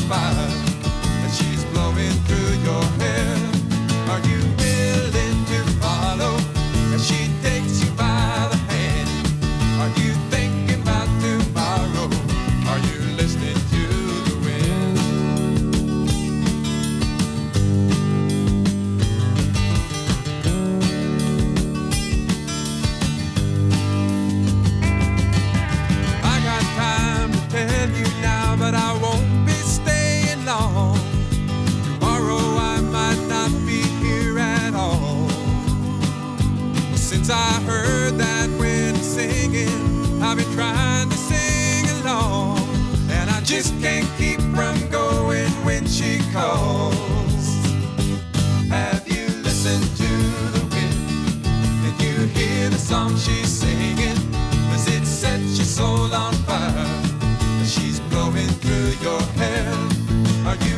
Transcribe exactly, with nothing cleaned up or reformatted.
fire, and she's blowing through your hair. Are you willing to follow as she takes you by the hand? Are you thinking about tomorrow? Are you listening to the wind? I got time to tell you now, but I won't be staying long. Tomorrow I might not be here at all. Since I heard that when singing, I've been trying to sing along, and I just can't keep from going when she calls. Have you listened to the wind? Did you hear the song she's singing? Does it set your soul on fire? She's blowing through your hair. Are you